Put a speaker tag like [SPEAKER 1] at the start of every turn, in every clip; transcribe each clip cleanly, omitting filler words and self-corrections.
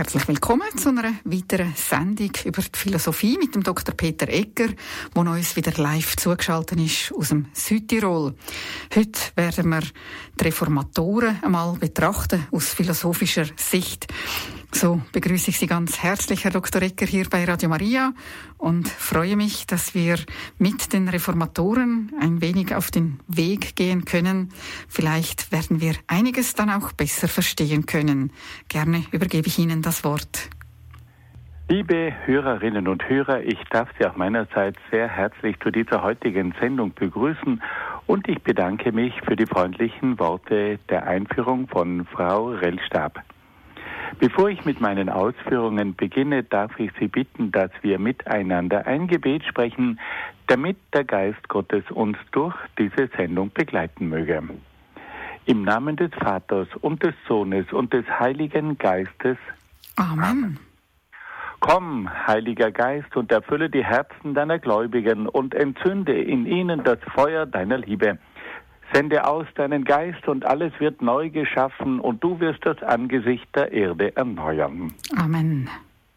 [SPEAKER 1] Herzlich willkommen zu einer weiteren Sendung über die Philosophie mit dem Dr. Peter Egger, der uns wieder live zugeschaltet ist aus dem Südtirol. Heute werden wir die Reformatoren einmal betrachten aus philosophischer Sicht. So begrüße ich Sie ganz herzlich, Herr Dr. Egger, hier bei Radio Maria und freue mich, dass wir mit den Reformatoren ein wenig auf den Weg gehen können. Vielleicht werden wir einiges dann auch besser verstehen können. Gerne übergebe ich Ihnen das Wort.
[SPEAKER 2] Liebe Hörerinnen und Hörer, ich darf Sie auch meinerseits sehr herzlich zu dieser heutigen Sendung begrüßen und ich bedanke mich für die freundlichen Worte der Einführung von Frau Rellstab. Bevor ich mit meinen Ausführungen beginne, darf ich Sie bitten, dass wir miteinander ein Gebet sprechen, damit der Geist Gottes uns durch diese Sendung begleiten möge. Im Namen des Vaters und des Sohnes und des Heiligen Geistes.
[SPEAKER 1] Amen.
[SPEAKER 2] Komm, Heiliger Geist, und erfülle die Herzen deiner Gläubigen und entzünde in ihnen das Feuer deiner Liebe. Sende aus deinen Geist und alles wird neu geschaffen und du wirst das Angesicht der Erde erneuern.
[SPEAKER 1] Amen.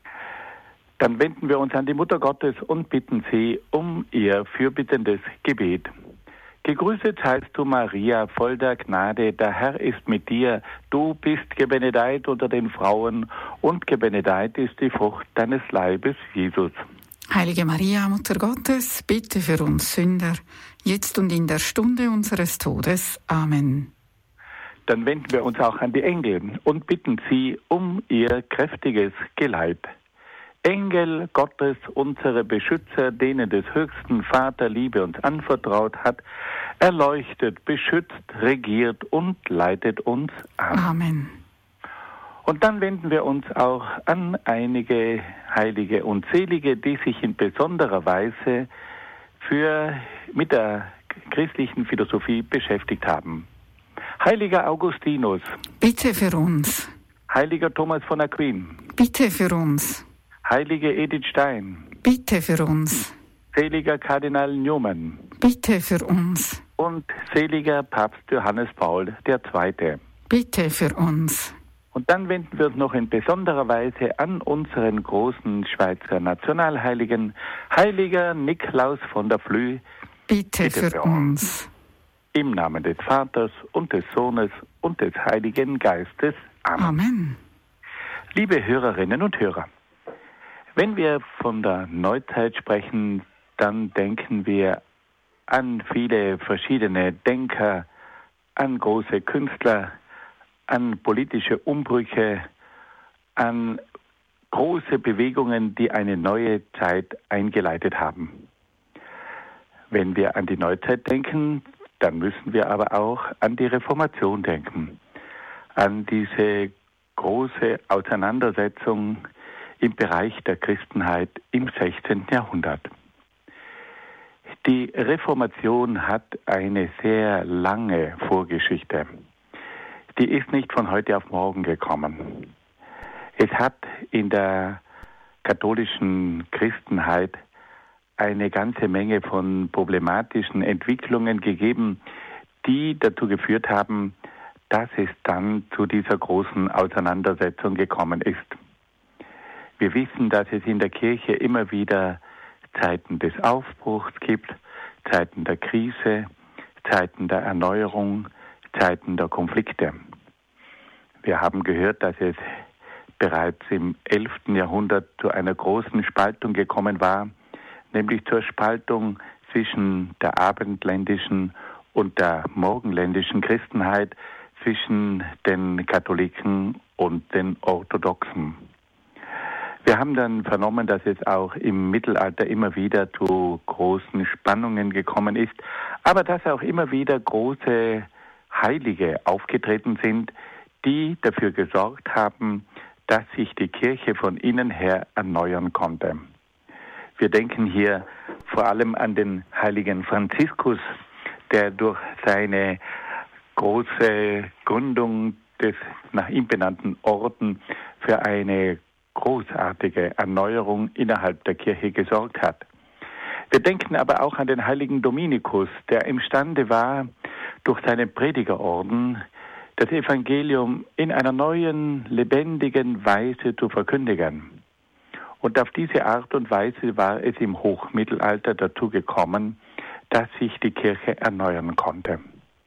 [SPEAKER 2] Dann wenden wir uns an die Mutter Gottes und bitten sie um ihr fürbittendes Gebet. Gegrüßet heißt du, Maria, voll der Gnade, der Herr ist mit dir. Du bist gebenedeit unter den Frauen und gebenedeit ist die Frucht deines Leibes, Jesus.
[SPEAKER 1] Heilige Maria, Mutter Gottes, bitte für uns Sünder, jetzt und in der Stunde unseres Todes. Amen.
[SPEAKER 2] Dann wenden wir uns auch an die Engel und bitten sie um ihr kräftiges Geleit. Engel Gottes, unsere Beschützer, denen des höchsten Vater Liebe uns anvertraut hat, erleuchtet, beschützt, regiert und leitet uns an.
[SPEAKER 1] Amen.
[SPEAKER 2] Und dann wenden wir uns auch an einige Heilige und Selige, die sich in besonderer Weise mit der christlichen Philosophie beschäftigt haben. Heiliger Augustinus.
[SPEAKER 1] Bitte für uns.
[SPEAKER 2] Heiliger Thomas von Aquin.
[SPEAKER 1] Bitte für uns.
[SPEAKER 2] Heilige Edith Stein.
[SPEAKER 1] Bitte für uns.
[SPEAKER 2] Seliger Kardinal Newman.
[SPEAKER 1] Bitte für uns.
[SPEAKER 2] Und seliger Papst Johannes Paul II.
[SPEAKER 1] Bitte für uns.
[SPEAKER 2] Und dann wenden wir uns noch in besonderer Weise an unseren großen Schweizer Nationalheiligen, Heiliger Niklaus von der Flüe.
[SPEAKER 1] Bitte für uns.
[SPEAKER 2] Im Namen des Vaters und des Sohnes und des Heiligen Geistes. Amen.
[SPEAKER 1] Amen.
[SPEAKER 2] Liebe Hörerinnen und Hörer, wenn wir von der Neuzeit sprechen, dann denken wir an viele verschiedene Denker, an große Künstler, an politische Umbrüche, an große Bewegungen, die eine neue Zeit eingeleitet haben. Wenn wir an die Neuzeit denken, dann müssen wir aber auch an die Reformation denken, an diese große Auseinandersetzung im Bereich der Christenheit im 16. Jahrhundert. Die Reformation hat eine sehr lange Vorgeschichte. Die ist nicht von heute auf morgen gekommen. Es hat in der katholischen Christenheit eine ganze Menge von problematischen Entwicklungen gegeben, die dazu geführt haben, dass es dann zu dieser großen Auseinandersetzung gekommen ist. Wir wissen, dass es in der Kirche immer wieder Zeiten des Aufbruchs gibt, Zeiten der Krise, Zeiten der Erneuerung, Zeiten der Konflikte. Wir haben gehört, dass es bereits im 11. Jahrhundert zu einer großen Spaltung gekommen war, nämlich zur Spaltung zwischen der abendländischen und der morgenländischen Christenheit, zwischen den Katholiken und den Orthodoxen. Wir haben dann vernommen, dass es auch im Mittelalter immer wieder zu großen Spannungen gekommen ist, aber dass auch immer wieder große Heilige aufgetreten sind, die dafür gesorgt haben, dass sich die Kirche von innen her erneuern konnte. Wir denken hier vor allem an den heiligen Franziskus, der durch seine große Gründung des nach ihm benannten Orden für eine großartige Erneuerung innerhalb der Kirche gesorgt hat. Wir denken aber auch an den heiligen Dominikus, der imstande war, durch seinen Predigerorden das Evangelium in einer neuen, lebendigen Weise zu verkündigen. Und auf diese Art und Weise war es im Hochmittelalter dazu gekommen, dass sich die Kirche erneuern konnte.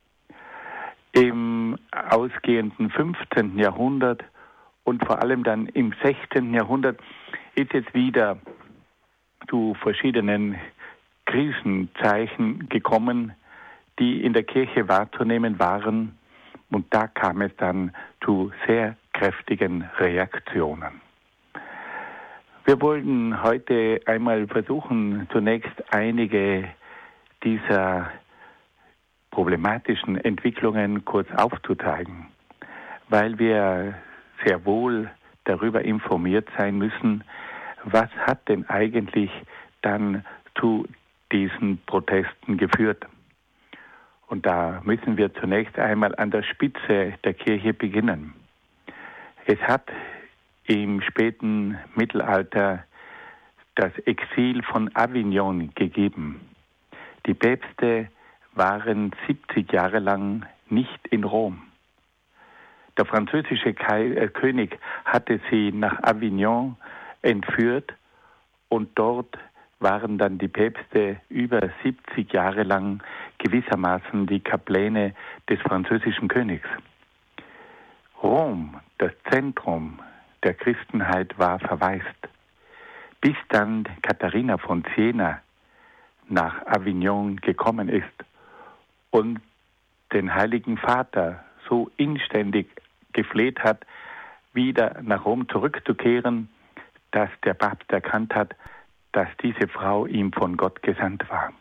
[SPEAKER 2] Im ausgehenden 15. Jahrhundert und vor allem dann im 16. Jahrhundert ist es wieder zu verschiedenen Krisenzeichen gekommen, die in der Kirche wahrzunehmen waren. Und da kam es dann zu sehr kräftigen Reaktionen. Wir wollen heute einmal versuchen, zunächst einige dieser problematischen Entwicklungen kurz aufzuzeigen, weil wir sehr wohl darüber informiert sein müssen, was hat denn eigentlich dann zu diesen Protesten geführt. Und da müssen wir zunächst einmal an der Spitze der Kirche beginnen. Es hat im späten Mittelalter das Exil von Avignon gegeben. Die Päpste waren 70 Jahre lang nicht in Rom. Der französische König hatte sie nach Avignon entführt und dort waren dann die Päpste über 70 Jahre lang gewissermaßen die Kapläne des französischen Königs. Rom, das Zentrum der Christenheit, war verwaist, bis dann Katharina von Siena nach Avignon gekommen ist und den Heiligen Vater so inständig gefleht hat, wieder nach Rom zurückzukehren, dass der Papst erkannt hat, dass diese Frau ihm von Gott gesandt war.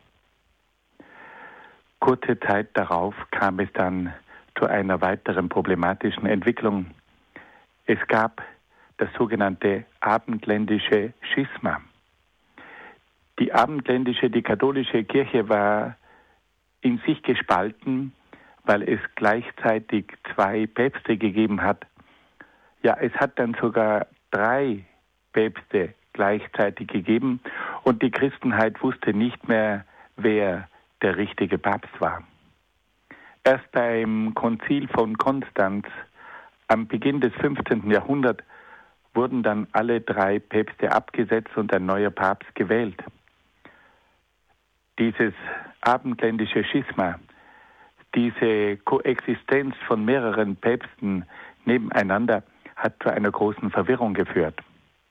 [SPEAKER 2] Kurze Zeit darauf kam es dann zu einer weiteren problematischen Entwicklung. Es gab das sogenannte abendländische Schisma. Die katholische Kirche war in sich gespalten, weil es gleichzeitig 2 Päpste gegeben hat. Ja, es hat dann sogar 3 Päpste gleichzeitig gegeben und die Christenheit wusste nicht mehr, wer der richtige Papst war. Erst beim Konzil von Konstanz am Beginn des 15. Jahrhunderts wurden dann alle 3 Päpste abgesetzt und ein neuer Papst gewählt. Dieses abendländische Schisma, diese Koexistenz von mehreren Päpsten nebeneinander hat zu einer großen Verwirrung geführt.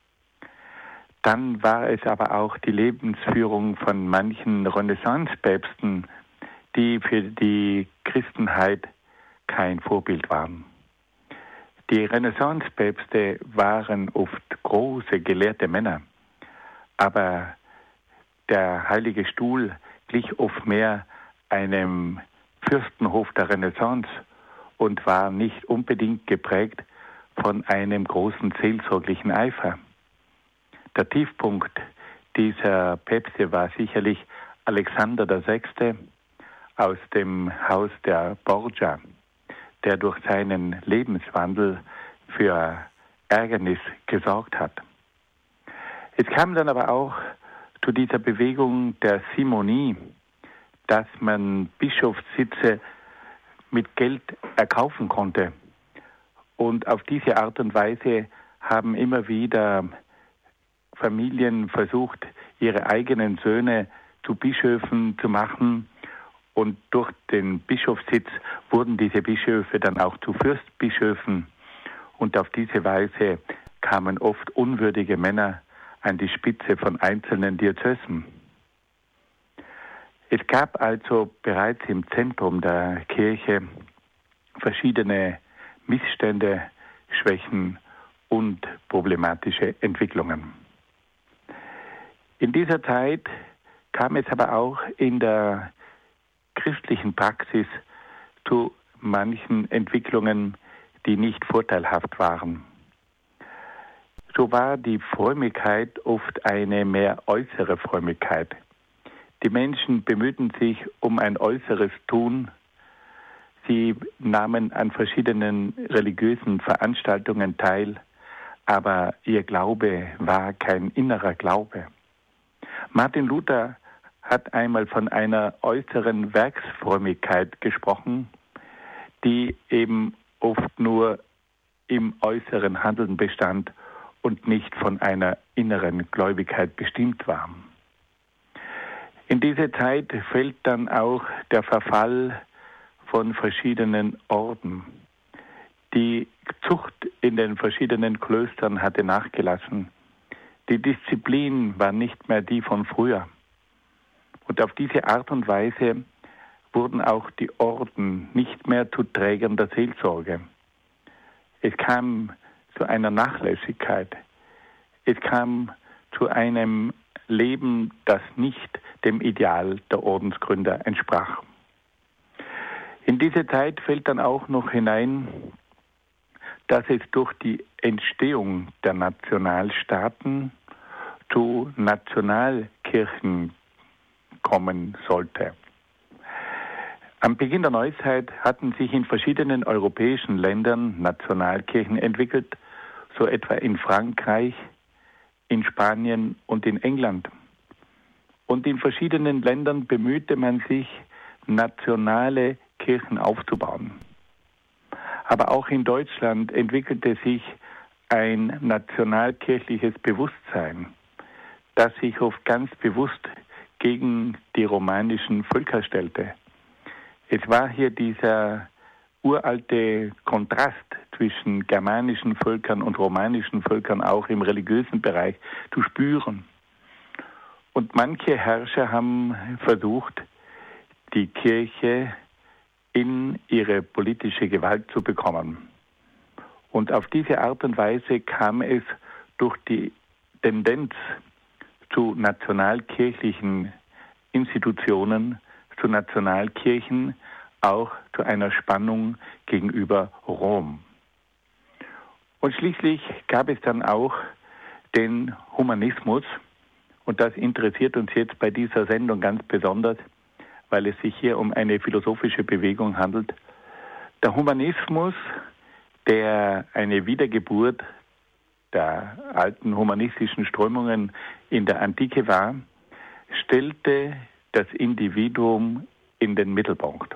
[SPEAKER 2] Dann war es aber auch die Lebensführung von manchen Renaissance-Päpsten, die für die Christenheit kein Vorbild waren. Die Renaissance-Päpste waren oft große, gelehrte Männer, aber der Heilige Stuhl glich oft mehr einem Fürstenhof der Renaissance und war nicht unbedingt geprägt von einem großen seelsorglichen Eifer. Der Tiefpunkt dieser Päpste war sicherlich Alexander VI. Aus dem Haus der Borgia, der durch seinen Lebenswandel für Ärgernis gesorgt hat. Es kam dann aber auch zu dieser Bewegung der Simonie, dass man Bischofssitze mit Geld erkaufen konnte. Und auf diese Art und Weise haben immer wieder Familien versucht, ihre eigenen Söhne zu Bischöfen zu machen. Und durch den Bischofssitz wurden diese Bischöfe dann auch zu Fürstbischöfen. Und auf diese Weise kamen oft unwürdige Männer an die Spitze von einzelnen Diözesen. Es gab also bereits im Zentrum der Kirche verschiedene Missstände, Schwächen und problematische Entwicklungen. In dieser Zeit kam es aber auch in der christlichen Praxis zu manchen Entwicklungen, die nicht vorteilhaft waren. So war die Frömmigkeit oft eine mehr äußere Frömmigkeit. Die Menschen bemühten sich um ein äußeres Tun. Sie nahmen an verschiedenen religiösen Veranstaltungen teil, aber ihr Glaube war kein innerer Glaube. Martin Luther hat einmal von einer äußeren Werksfrömmigkeit gesprochen, die eben oft nur im äußeren Handeln bestand und nicht von einer inneren Gläubigkeit bestimmt war. In diese Zeit fällt dann auch der Verfall von verschiedenen Orden. Die Zucht in den verschiedenen Klöstern hatte nachgelassen. Die Disziplin war nicht mehr die von früher. Und auf diese Art und Weise wurden auch die Orden nicht mehr zu Trägern der Seelsorge. Es kam zu einer Nachlässigkeit. Es kam zu einem Leben, das nicht dem Ideal der Ordensgründer entsprach. In diese Zeit fällt dann auch noch hinein, dass es durch die Entstehung der Nationalstaaten zu Nationalkirchen kommen sollte. Am Beginn der Neuzeit hatten sich in verschiedenen europäischen Ländern Nationalkirchen entwickelt, so etwa in Frankreich, in Spanien und in England. Und in verschiedenen Ländern bemühte man sich, nationale Kirchen aufzubauen. Aber auch in Deutschland entwickelte sich ein nationalkirchliches Bewusstsein, das sich oft ganz bewusst gegen die romanischen Völker stellte. Es war hier dieser uralte Kontrast zwischen germanischen Völkern und romanischen Völkern auch im religiösen Bereich zu spüren. Und manche Herrscher haben versucht, die Kirche in ihre politische Gewalt zu bekommen. Und auf diese Art und Weise kam es durch die Tendenz zu nationalkirchlichen Institutionen, zu Nationalkirchen, auch zu einer Spannung gegenüber Rom. Und schließlich gab es dann auch den Humanismus, und das interessiert uns jetzt bei dieser Sendung ganz besonders, weil es sich hier um eine philosophische Bewegung handelt. Der Humanismus, der eine Wiedergeburt der alten humanistischen Strömungen in der Antike war, stellte das Individuum in den Mittelpunkt.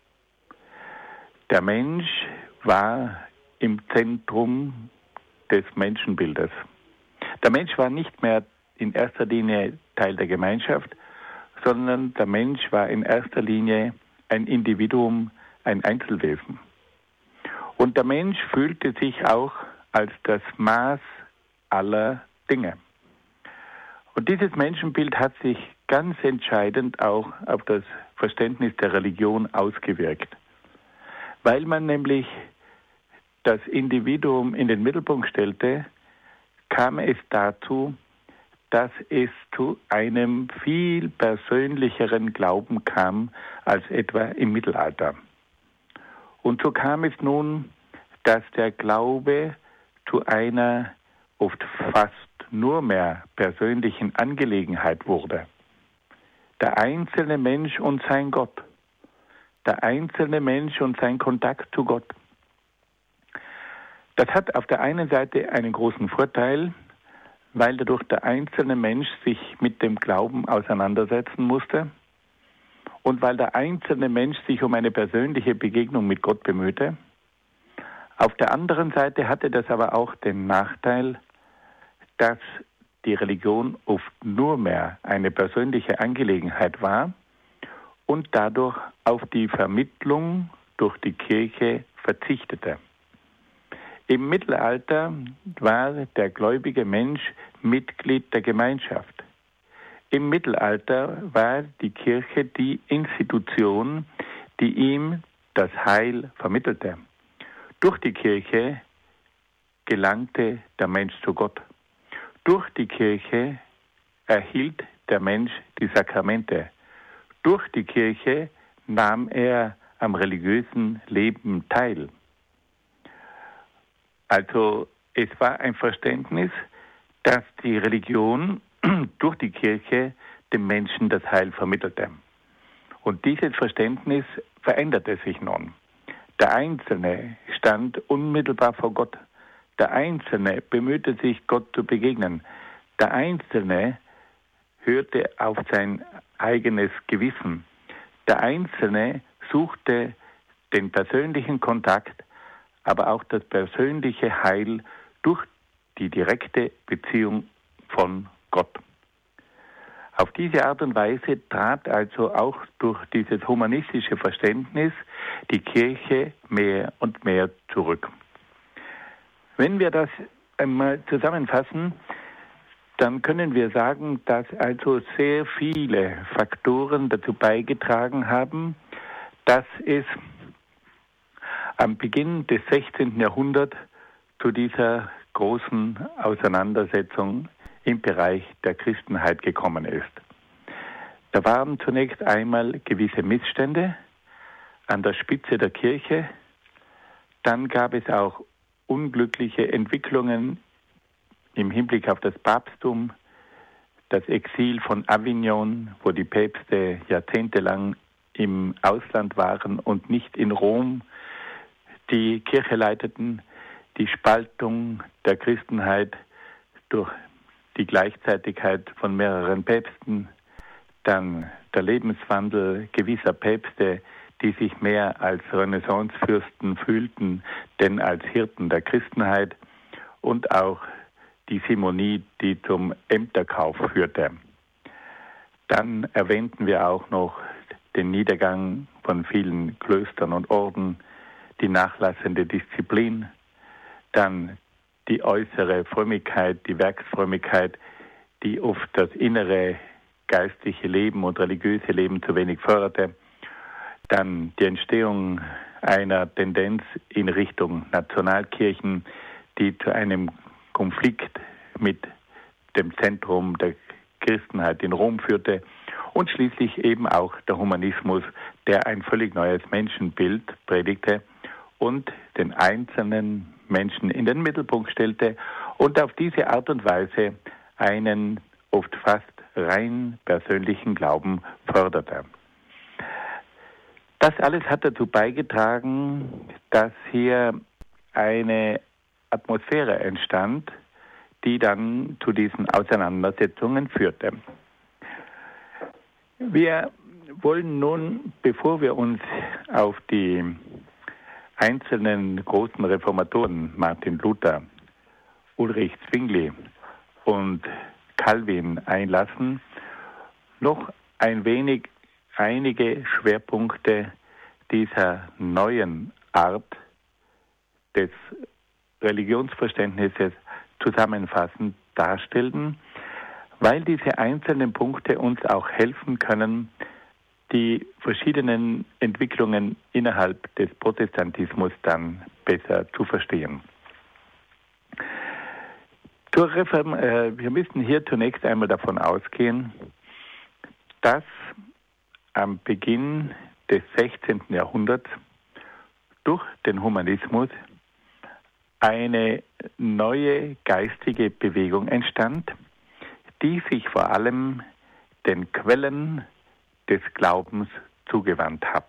[SPEAKER 2] Der Mensch war im Zentrum des Menschenbildes. Der Mensch war nicht mehr in erster Linie Teil der Gemeinschaft, sondern der Mensch war in erster Linie ein Individuum, ein Einzelwesen. Und der Mensch fühlte sich auch als das Maß aller Dinge. Und dieses Menschenbild hat sich ganz entscheidend auch auf das Verständnis der Religion ausgewirkt, weil man nämlich das Individuum in den Mittelpunkt stellte, kam es dazu, dass es zu einem viel persönlicheren Glauben kam als etwa im Mittelalter. Und so kam es nun, dass der Glaube zu einer oft fast nur mehr persönlichen Angelegenheit wurde. Der einzelne Mensch und sein Gott. Der einzelne Mensch und sein Kontakt zu Gott. Das hat auf der einen Seite einen großen Vorteil, weil dadurch der einzelne Mensch sich mit dem Glauben auseinandersetzen musste und weil der einzelne Mensch sich um eine persönliche Begegnung mit Gott bemühte. Auf der anderen Seite hatte das aber auch den Nachteil, dass die Religion oft nur mehr eine persönliche Angelegenheit war und dadurch auf die Vermittlung durch die Kirche verzichtete. Im Mittelalter war der gläubige Mensch Mitglied der Gemeinschaft. Im Mittelalter war die Kirche die Institution, die ihm das Heil vermittelte. Durch die Kirche gelangte der Mensch zu Gott. Durch die Kirche erhielt der Mensch die Sakramente. Durch die Kirche nahm er am religiösen Leben teil. Also es war ein Verständnis, dass die Religion durch die Kirche dem Menschen das Heil vermittelte. Und dieses Verständnis veränderte sich nun. Der Einzelne stand unmittelbar vor Gott. Der Einzelne bemühte sich, Gott zu begegnen. Der Einzelne hörte auf sein eigenes Gewissen. Der Einzelne suchte den persönlichen Kontakt aber auch das persönliche Heil durch die direkte Beziehung von Gott. Auf diese Art und Weise trat also auch durch dieses humanistische Verständnis die Kirche mehr und mehr zurück. Wenn wir das einmal zusammenfassen, dann können wir sagen, dass also sehr viele Faktoren dazu beigetragen haben, dass es am Beginn des 16. Jahrhunderts zu dieser großen Auseinandersetzung im Bereich der Christenheit gekommen ist. Da waren zunächst einmal gewisse Missstände an der Spitze der Kirche, dann gab es auch unglückliche Entwicklungen im Hinblick auf das Papsttum, das Exil von Avignon, wo die Päpste jahrzehntelang im Ausland waren und nicht in Rom die Kirche leiteten, die Spaltung der Christenheit durch die Gleichzeitigkeit von mehreren Päpsten, dann der Lebenswandel gewisser Päpste, die sich mehr als Renaissancefürsten fühlten, denn als Hirten der Christenheit, und auch die Simonie, die zum Ämterkauf führte. Dann erwähnten wir auch noch den Niedergang von vielen Klöstern und Orden, die nachlassende Disziplin, dann die äußere Frömmigkeit, die Werksfrömmigkeit, die oft das innere geistliche Leben und religiöse Leben zu wenig förderte, dann die Entstehung einer Tendenz in Richtung Nationalkirchen, die zu einem Konflikt mit dem Zentrum der Christenheit in Rom führte, und schließlich eben auch der Humanismus, der ein völlig neues Menschenbild predigte und den einzelnen Menschen in den Mittelpunkt stellte und auf diese Art und Weise einen oft fast rein persönlichen Glauben förderte. Das alles hat dazu beigetragen, dass hier eine Atmosphäre entstand, die dann zu diesen Auseinandersetzungen führte. Wir wollen nun, bevor wir uns auf die einzelnen großen Reformatoren, Martin Luther, Ulrich Zwingli und Calvin einlassen, noch ein wenig einige Schwerpunkte dieser neuen Art des Religionsverständnisses zusammenfassend darstellen, weil diese einzelnen Punkte uns auch helfen können, die verschiedenen Entwicklungen innerhalb des Protestantismus dann besser zu verstehen. Wir müssen hier zunächst einmal davon ausgehen, dass am Beginn des 16. Jahrhunderts durch den Humanismus eine neue geistige Bewegung entstand, die sich vor allem den Quellen des Glaubens zugewandt hat.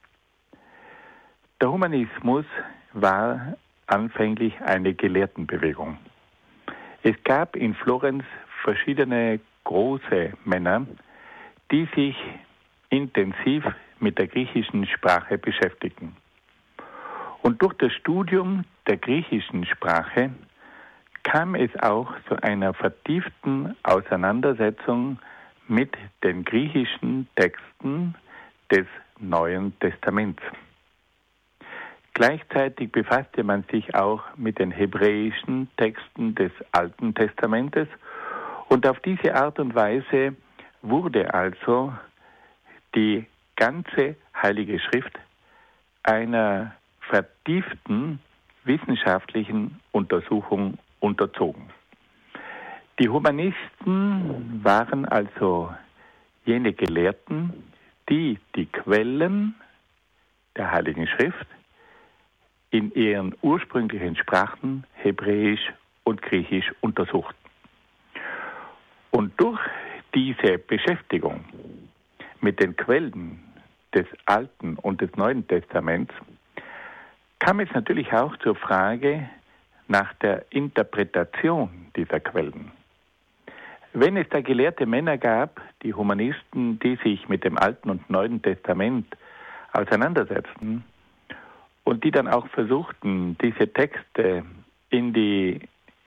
[SPEAKER 2] Der Humanismus war anfänglich eine Gelehrtenbewegung. Es gab in Florenz verschiedene große Männer, die sich intensiv mit der griechischen Sprache beschäftigten. Und durch das Studium der griechischen Sprache kam es auch zu einer vertieften Auseinandersetzung mit den griechischen Texten des Neuen Testaments. Gleichzeitig befasste man sich auch mit den hebräischen Texten des Alten Testamentes, und auf diese Art und Weise wurde also die ganze Heilige Schrift einer vertieften wissenschaftlichen Untersuchung unterzogen. Die Humanisten waren also jene Gelehrten, die die Quellen der Heiligen Schrift in ihren ursprünglichen Sprachen Hebräisch und Griechisch untersuchten. Und durch diese Beschäftigung mit den Quellen des Alten und des Neuen Testaments kam es natürlich auch zur Frage nach der Interpretation dieser Quellen. Wenn es da gelehrte Männer gab, die Humanisten, die sich mit dem Alten und Neuen Testament auseinandersetzten und die dann auch versuchten, diese Texte in die,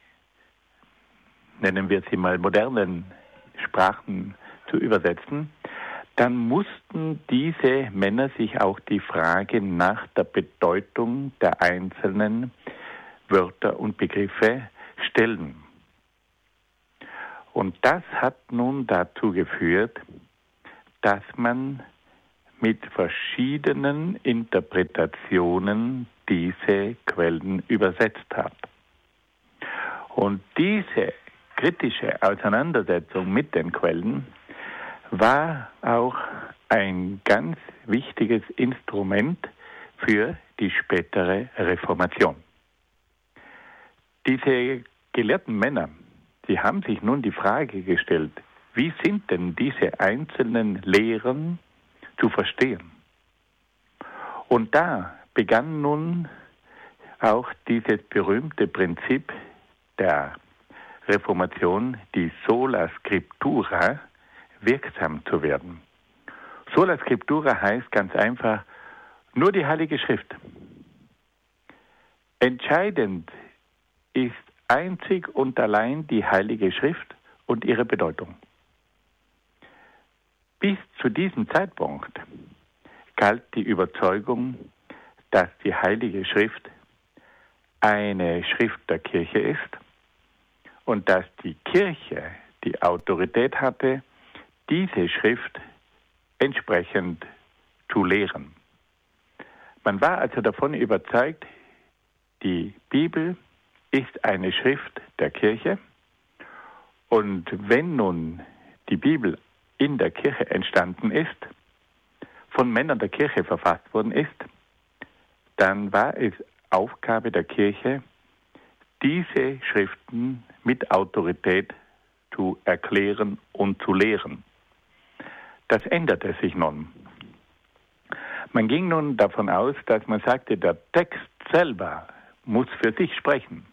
[SPEAKER 2] nennen wir sie mal, modernen Sprachen zu übersetzen, dann mussten diese Männer sich auch die Frage nach der Bedeutung der einzelnen Wörter und Begriffe stellen. Und das hat nun dazu geführt, dass man mit verschiedenen Interpretationen diese Quellen übersetzt hat. Und diese kritische Auseinandersetzung mit den Quellen war auch ein ganz wichtiges Instrument für die spätere Reformation. Diese gelehrten Männer, die haben sich nun die Frage gestellt, wie sind denn diese einzelnen Lehren zu verstehen? Und da begann nun auch dieses berühmte Prinzip der Reformation, die Sola Scriptura, wirksam zu werden. Sola Scriptura heißt ganz einfach nur die Heilige Schrift. Entscheidend ist einzig und allein die Heilige Schrift und ihre Bedeutung. Bis zu diesem Zeitpunkt galt die Überzeugung, dass die Heilige Schrift eine Schrift der Kirche ist und dass die Kirche die Autorität hatte, diese Schrift entsprechend zu lehren. Man war also davon überzeugt, die Bibel ist eine Schrift der Kirche und wenn nun die Bibel in der Kirche entstanden ist, von Männern der Kirche verfasst worden ist, dann war es Aufgabe der Kirche, diese Schriften mit Autorität zu erklären und zu lehren. Das änderte sich nun. Man ging nun davon aus, dass man sagte, der Text selber muss für sich sprechen.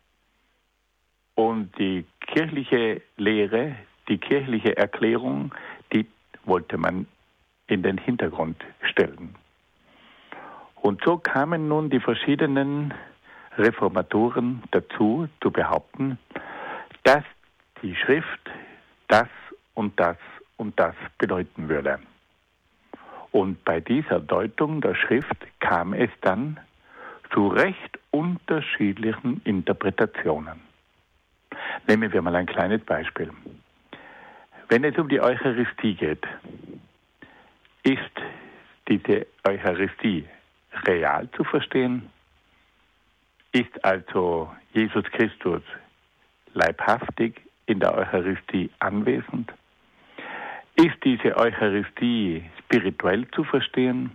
[SPEAKER 2] Und die kirchliche Lehre, die kirchliche Erklärung, die wollte man in den Hintergrund stellen. Und so kamen nun die verschiedenen Reformatoren dazu, zu behaupten, dass die Schrift das und das und das bedeuten würde. Und bei dieser Deutung der Schrift kam es dann zu recht unterschiedlichen Interpretationen. Nehmen wir mal ein kleines Beispiel. Wenn es um die Eucharistie geht, ist diese Eucharistie real zu verstehen? Ist also Jesus Christus leibhaftig in der Eucharistie anwesend? Ist diese Eucharistie spirituell zu verstehen?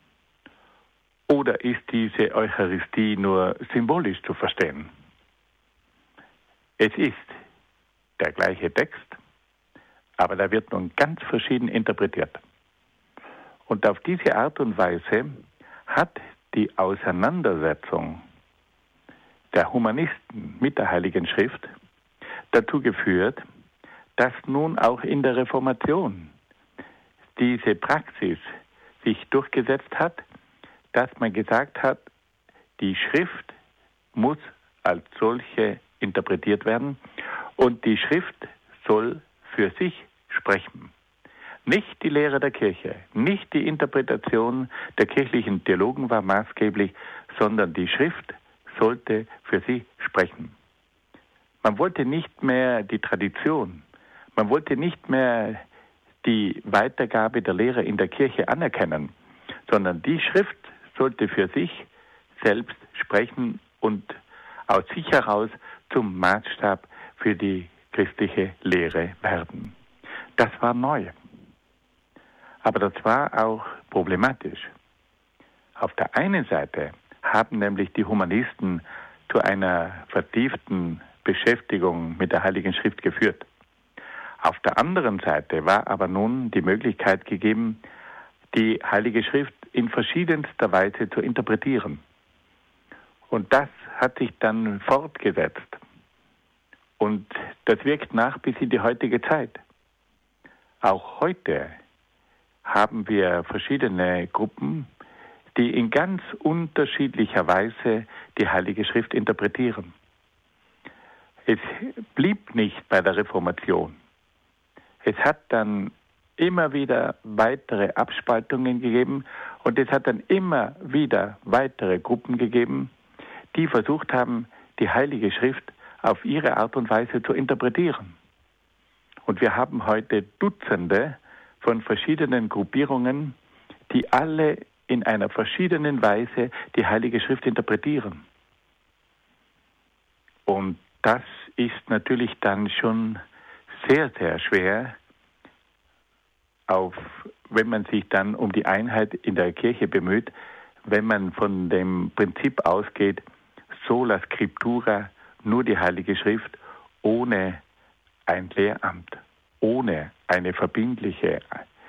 [SPEAKER 2] Oder ist diese Eucharistie nur symbolisch zu verstehen? Es ist der gleiche Text, aber da wird nun ganz verschieden interpretiert. Und auf diese Art und Weise hat die Auseinandersetzung der Humanisten mit der Heiligen Schrift dazu geführt, dass nun auch in der Reformation diese Praxis sich durchgesetzt hat, dass man gesagt hat, die Schrift muss als solche interpretiert werden und die Schrift soll für sich sprechen. Nicht die Lehre der Kirche, nicht die Interpretation der kirchlichen Theologen war maßgeblich, sondern die Schrift sollte für sie sprechen. Man wollte nicht mehr die Tradition, man wollte nicht mehr die Weitergabe der Lehre in der Kirche anerkennen, sondern die Schrift sollte für sich selbst sprechen und aus sich heraus zum Maßstab für die christliche Lehre werden. Das war neu. Aber das war auch problematisch. Auf der einen Seite haben nämlich die Humanisten zu einer vertieften Beschäftigung mit der Heiligen Schrift geführt. Auf der anderen Seite war aber nun die Möglichkeit gegeben, die Heilige Schrift in verschiedenster Weise zu interpretieren. Und das hat sich dann fortgesetzt. Und das wirkt nach bis in die heutige Zeit. Auch heute haben wir verschiedene Gruppen, die in ganz unterschiedlicher Weise die Heilige Schrift interpretieren. Es blieb nicht bei der Reformation. Es hat dann immer wieder weitere Abspaltungen gegeben und es hat dann immer wieder weitere Gruppen gegeben, die versucht haben, die Heilige Schrift auf ihre Art und Weise zu interpretieren. Und wir haben heute Dutzende von verschiedenen Gruppierungen, die alle in einer verschiedenen Weise die Heilige Schrift interpretieren. Und das ist natürlich dann schon sehr, sehr schwer, wenn man sich dann um die Einheit in der Kirche bemüht, wenn man von dem Prinzip ausgeht, sola scriptura, nur die Heilige Schrift, ohne ein Lehramt, ohne eine verbindliche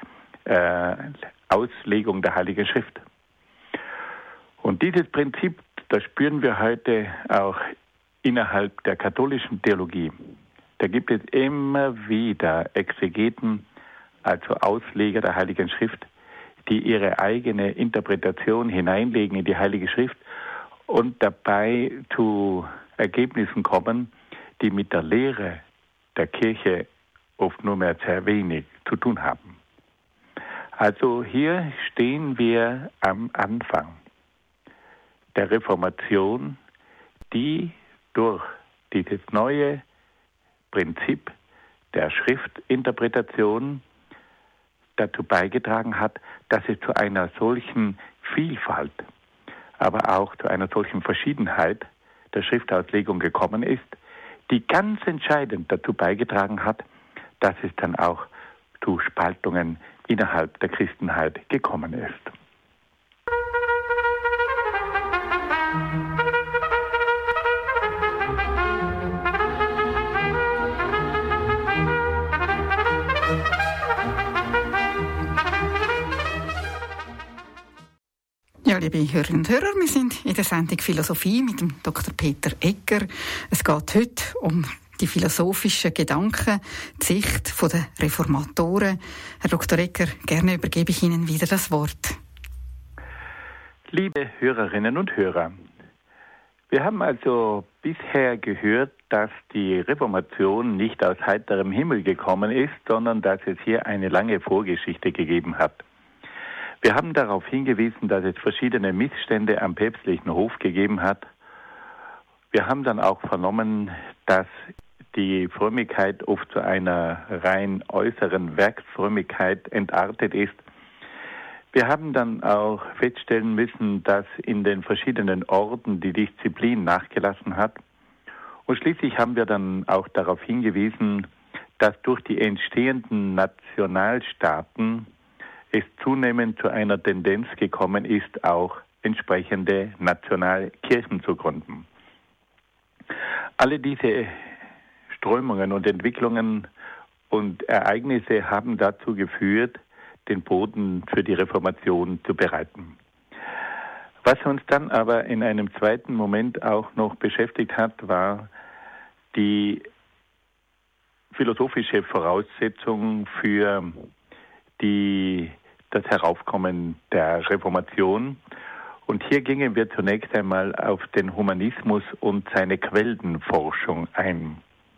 [SPEAKER 2] Auslegung der Heiligen Schrift. Und dieses Prinzip, das spüren wir heute auch innerhalb der katholischen Theologie. Da gibt es immer wieder Exegeten, also Ausleger der Heiligen Schrift, die ihre eigene Interpretation hineinlegen in die Heilige Schrift und dabei zu Ergebnissen kommen, die mit der Lehre der Kirche oft nur mehr sehr wenig zu tun haben. Also hier stehen wir am Anfang der Reformation, die durch dieses neue Prinzip der Schriftinterpretation dazu beigetragen hat, dass es zu einer solchen Vielfalt, aber auch zu einer solchen Verschiedenheit der Schriftauslegung gekommen ist, die ganz entscheidend dazu beigetragen hat, dass es dann auch zu Spaltungen innerhalb der Christenheit gekommen ist.
[SPEAKER 1] Ja, liebe Hörerinnen und Hörer, wir sind in der Sendung Philosophie mit dem Dr. Peter Egger. Es geht heute um die philosophischen Gedanken, die Sicht der Reformatoren. Herr Dr. Egger, gerne übergebe ich Ihnen wieder das Wort.
[SPEAKER 2] Liebe Hörerinnen und Hörer, wir haben also bisher gehört, dass die Reformation nicht aus heiterem Himmel gekommen ist, sondern dass es hier eine lange Vorgeschichte gegeben hat. Wir haben darauf hingewiesen, dass es verschiedene Missstände am päpstlichen Hof gegeben hat. Wir haben dann auch vernommen, dass die Frömmigkeit oft zu einer rein äußeren Werksfrömmigkeit entartet ist. Wir haben dann auch feststellen müssen, dass in den verschiedenen Orden die Disziplin nachgelassen hat. Und schließlich haben wir dann auch darauf hingewiesen, dass durch die entstehenden Nationalstaaten es zunehmend zu einer Tendenz gekommen ist, auch entsprechende Nationalkirchen zu gründen. Alle diese Strömungen und Entwicklungen und Ereignisse haben dazu geführt, den Boden für die Reformation zu bereiten. Was uns dann aber in einem zweiten Moment auch noch beschäftigt hat, war die philosophische Voraussetzung für das Heraufkommen der Reformation. Und hier gingen wir zunächst einmal auf den Humanismus und seine Quellenforschung ein.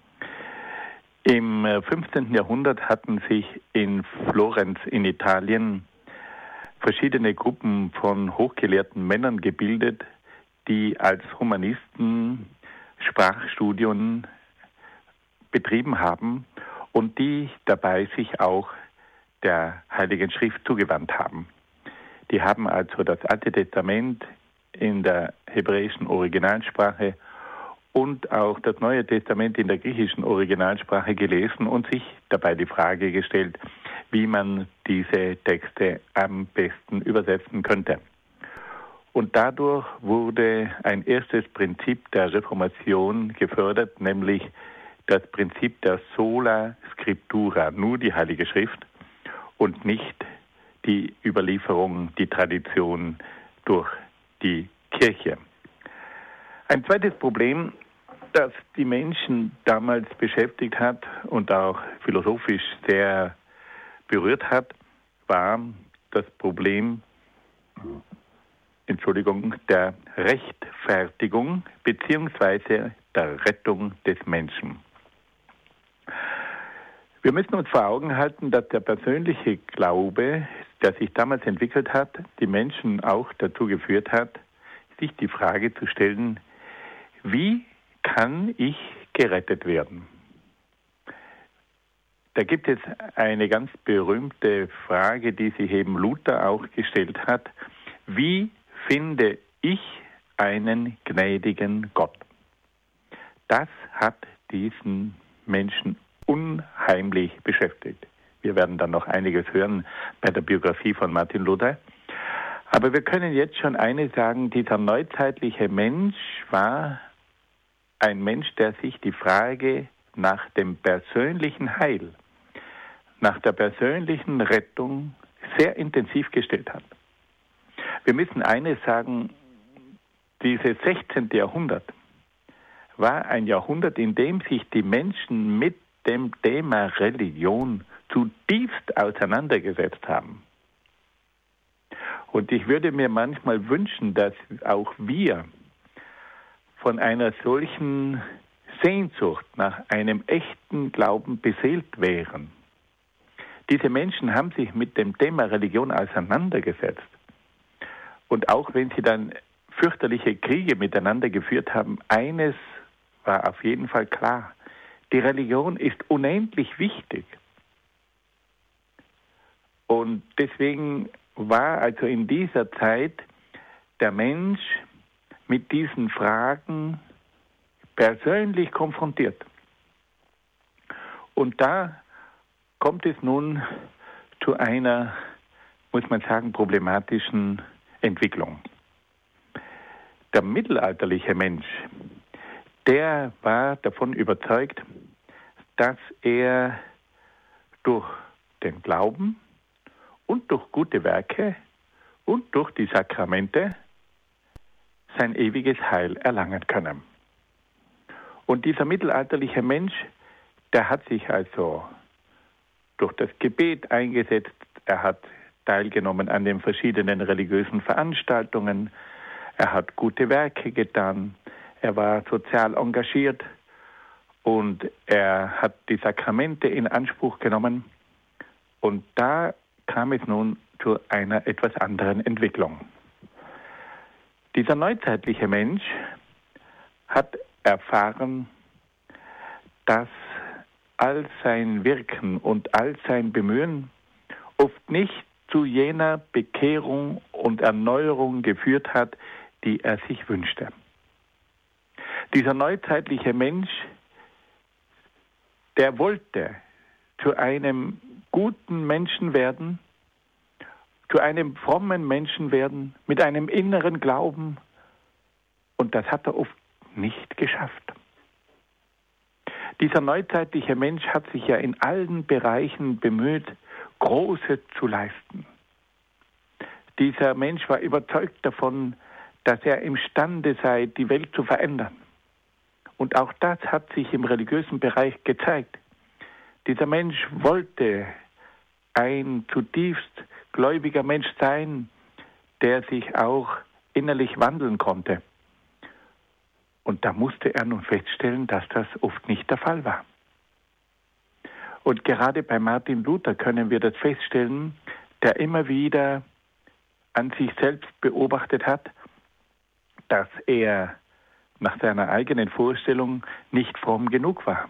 [SPEAKER 2] Im 15. Jahrhundert hatten sich in Florenz in Italien verschiedene Gruppen von hochgelehrten Männern gebildet, die als Humanisten Sprachstudien betrieben haben und die dabei sich auch der Heiligen Schrift zugewandt haben. Die haben also das Alte Testament in der hebräischen Originalsprache und auch das Neue Testament in der griechischen Originalsprache gelesen und sich dabei die Frage gestellt, wie man diese Texte am besten übersetzen könnte. Und dadurch wurde ein erstes Prinzip der Reformation gefördert, nämlich das Prinzip der sola scriptura, nur die Heilige Schrift und nicht die Überlieferung, die Tradition durch die Kirche. Ein zweites Problem, das die Menschen damals beschäftigt hat und auch philosophisch sehr berührt hat, war das Problem der Rechtfertigung bzw. der Rettung des Menschen. Wir müssen uns vor Augen halten, dass der persönliche Glaube, der sich damals entwickelt hat, die Menschen auch dazu geführt hat, sich die Frage zu stellen, wie kann ich gerettet werden? Da gibt es eine ganz berühmte Frage, die sich eben Luther auch gestellt hat. Wie finde ich einen gnädigen Gott? Das hat diesen Menschen unheimlich beschäftigt. Wir werden dann noch einiges hören bei der Biografie von Martin Luther. Aber wir können jetzt schon eines sagen, dieser neuzeitliche Mensch war ein Mensch, der sich die Frage nach dem persönlichen Heil, nach der persönlichen Rettung sehr intensiv gestellt hat. Wir müssen eines sagen, dieses 16. Jahrhundert war ein Jahrhundert, in dem sich die Menschen mit dem Thema Religion zutiefst auseinandergesetzt haben. Und ich würde mir manchmal wünschen, dass auch wir von einer solchen Sehnsucht nach einem echten Glauben beseelt wären. Diese Menschen haben sich mit dem Thema Religion auseinandergesetzt. Und auch wenn sie dann fürchterliche Kriege miteinander geführt haben, eines war auf jeden Fall klar: Die Religion ist unendlich wichtig. Und deswegen war also in dieser Zeit der Mensch mit diesen Fragen persönlich konfrontiert. Und da kommt es nun zu einer, muss man sagen, problematischen Entwicklung. Der mittelalterliche Mensch, der war davon überzeugt, dass er durch den Glauben und durch gute Werke und durch die Sakramente sein ewiges Heil erlangen könne. Und dieser mittelalterliche Mensch, der hat sich also durch das Gebet eingesetzt, er hat teilgenommen an den verschiedenen religiösen Veranstaltungen, er hat gute Werke getan, er war sozial engagiert und er hat die Sakramente in Anspruch genommen. Und da kam es nun zu einer etwas anderen Entwicklung. Dieser neuzeitliche Mensch hat erfahren, dass all sein Wirken und all sein Bemühen oft nicht zu jener Bekehrung und Erneuerung geführt hat, die er sich wünschte. Dieser neuzeitliche Mensch, der wollte zu einem guten Menschen werden, zu einem frommen Menschen werden, mit einem inneren Glauben. Und das hat er oft nicht geschafft. Dieser neuzeitliche Mensch hat sich ja in allen Bereichen bemüht, Großes zu leisten. Dieser Mensch war überzeugt davon, dass er imstande sei, die Welt zu verändern. Und auch das hat sich im religiösen Bereich gezeigt. Dieser Mensch wollte ein zutiefst gläubiger Mensch sein, der sich auch innerlich wandeln konnte. Und da musste er nun feststellen, dass das oft nicht der Fall war. Und gerade bei Martin Luther können wir das feststellen, der immer wieder an sich selbst beobachtet hat, dass er nach seiner eigenen Vorstellung nicht fromm genug war.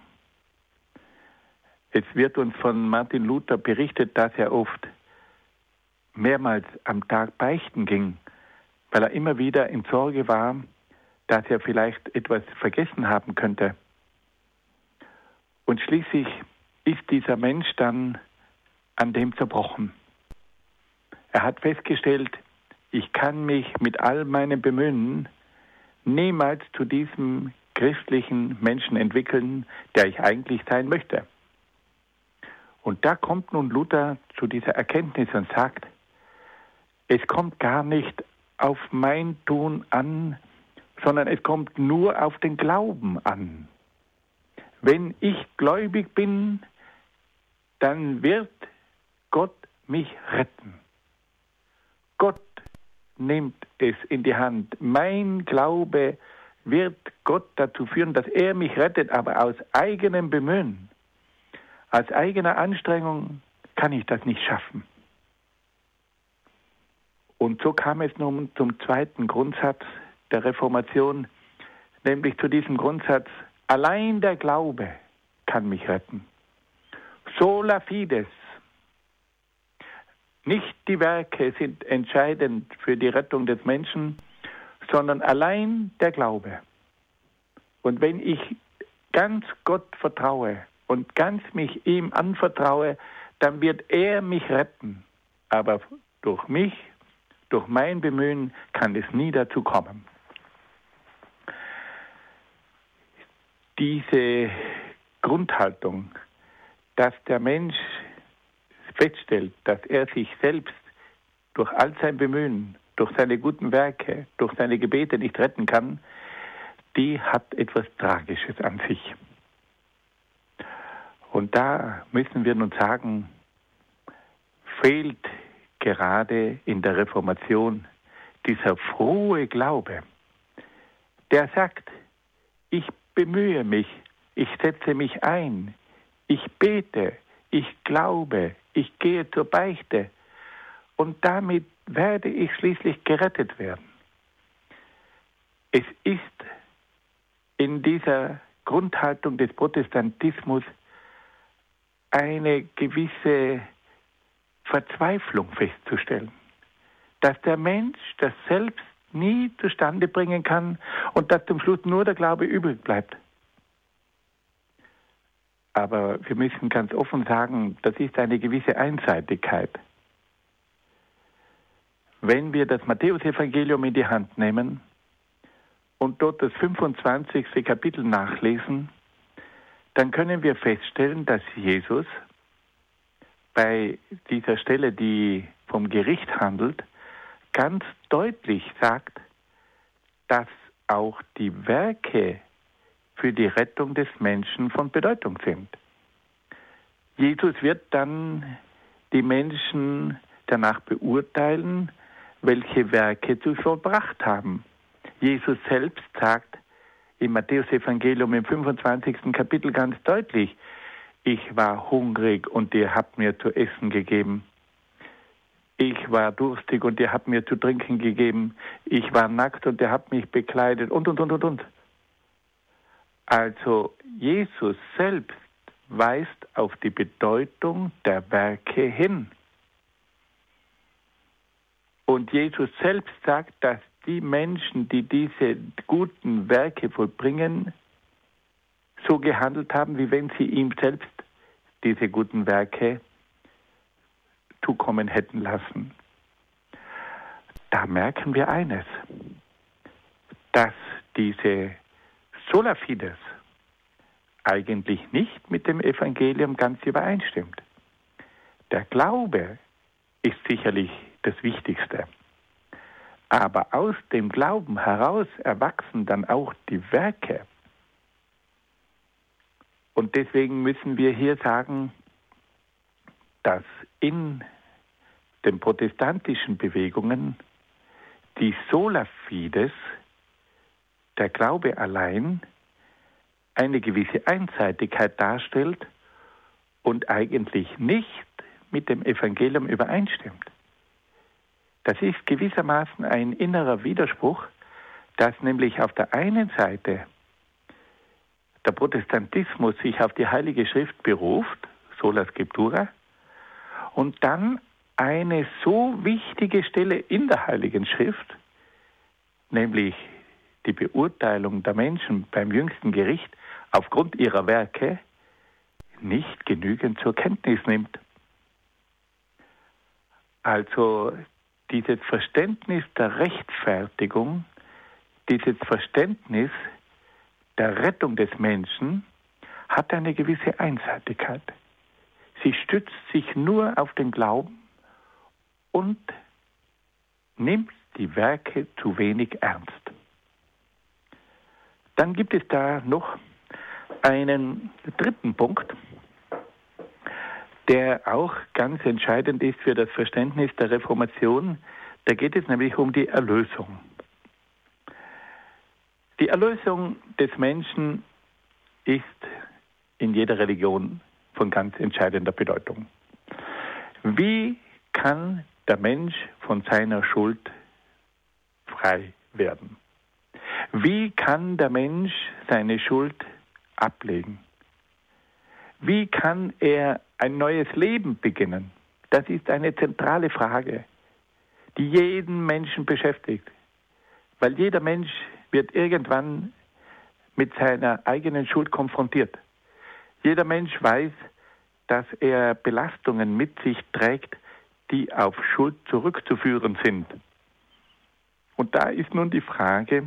[SPEAKER 2] Es wird uns von Martin Luther berichtet, dass er oft mehrmals am Tag beichten ging, weil er immer wieder in Sorge war, dass er vielleicht etwas vergessen haben könnte. Und schließlich ist dieser Mensch dann an dem zerbrochen. Er hat festgestellt, ich kann mich mit all meinem Bemühen niemals zu diesem christlichen Menschen entwickeln, der ich eigentlich sein möchte. Und da kommt nun Luther zu dieser Erkenntnis und sagt, es kommt gar nicht auf mein Tun an, sondern es kommt nur auf den Glauben an. Wenn ich gläubig bin, dann wird Gott mich retten. Gott nimmt es in die Hand. Mein Glaube wird Gott dazu führen, dass er mich rettet, aber aus eigenem Bemühen, aus eigener Anstrengung kann ich das nicht schaffen. Und so kam es nun zum zweiten Grundsatz der Reformation, nämlich zu diesem Grundsatz: Allein der Glaube kann mich retten. Sola fides. Nicht die Werke sind entscheidend für die Rettung des Menschen, sondern allein der Glaube. Und wenn ich ganz Gott vertraue und ganz mich ihm anvertraue, dann wird er mich retten. Aber durch mich, durch mein Bemühen kann es nie dazu kommen. Diese Grundhaltung, dass der Mensch feststellt, dass er sich selbst durch all sein Bemühen, durch seine guten Werke, durch seine Gebete nicht retten kann, die hat etwas Tragisches an sich. Und da müssen wir nun sagen, fehlt gerade in der Reformation dieser frohe Glaube, der sagt: Ich bemühe mich, ich setze mich ein, ich bete, ich glaube, ich gehe zur Beichte und damit werde ich schließlich gerettet werden. Es ist in dieser Grundhaltung des Protestantismus eine gewisse Verzweiflung festzustellen, dass der Mensch das selbst nie zustande bringen kann und dass zum Schluss nur der Glaube übrig bleibt. Aber wir müssen ganz offen sagen, das ist eine gewisse Einseitigkeit. Wenn wir das Matthäusevangelium in die Hand nehmen und dort das 25. Kapitel nachlesen, dann können wir feststellen, dass Jesus bei dieser Stelle, die vom Gericht handelt, ganz deutlich sagt, dass auch die Werke für die Rettung des Menschen von Bedeutung sind. Jesus wird dann die Menschen danach beurteilen, welche Werke sie vollbracht haben. Jesus selbst sagt im Matthäusevangelium im 25. Kapitel ganz deutlich: Ich war hungrig und ihr habt mir zu essen gegeben. Ich war durstig und ihr habt mir zu trinken gegeben. Ich war nackt und ihr habt mich bekleidet und. Also Jesus selbst weist auf die Bedeutung der Werke hin. Und Jesus selbst sagt, dass die Menschen, die diese guten Werke vollbringen, so gehandelt haben, wie wenn sie ihm selbst diese guten Werke zukommen hätten lassen. Da merken wir eines, dass diese Sola Fides eigentlich nicht mit dem Evangelium ganz übereinstimmt. Der Glaube ist sicherlich das Wichtigste. Aber aus dem Glauben heraus erwachsen dann auch die Werke. Und deswegen müssen wir hier sagen, dass in den protestantischen Bewegungen die Sola Fides, der Glaube allein, eine gewisse Einseitigkeit darstellt und eigentlich nicht mit dem Evangelium übereinstimmt. Das ist gewissermaßen ein innerer Widerspruch, dass nämlich auf der einen Seite der Protestantismus sich auf die Heilige Schrift beruft, Sola Scriptura, und dann eine so wichtige Stelle in der Heiligen Schrift, nämlich die Beurteilung der Menschen beim jüngsten Gericht aufgrund ihrer Werke, nicht genügend zur Kenntnis nimmt. Also dieses Verständnis der Rechtfertigung, dieses Verständnis der Rettung des Menschen hat eine gewisse Einseitigkeit. Sie stützt sich nur auf den Glauben und nimmt die Werke zu wenig ernst. Dann gibt es da noch einen dritten Punkt, der auch ganz entscheidend ist für das Verständnis der Reformation, Da geht es nämlich um die Erlösung. Die Erlösung des Menschen ist in jeder Religion von ganz entscheidender Bedeutung. Wie kann der Mensch von seiner Schuld frei werden? Wie kann der Mensch seine Schuld ablegen? Wie kann er ein neues Leben beginnen? Das ist eine zentrale Frage, die jeden Menschen beschäftigt. Weil jeder Mensch wird irgendwann mit seiner eigenen Schuld konfrontiert. Jeder Mensch weiß, dass er Belastungen mit sich trägt, die auf Schuld zurückzuführen sind. Und da ist nun die Frage,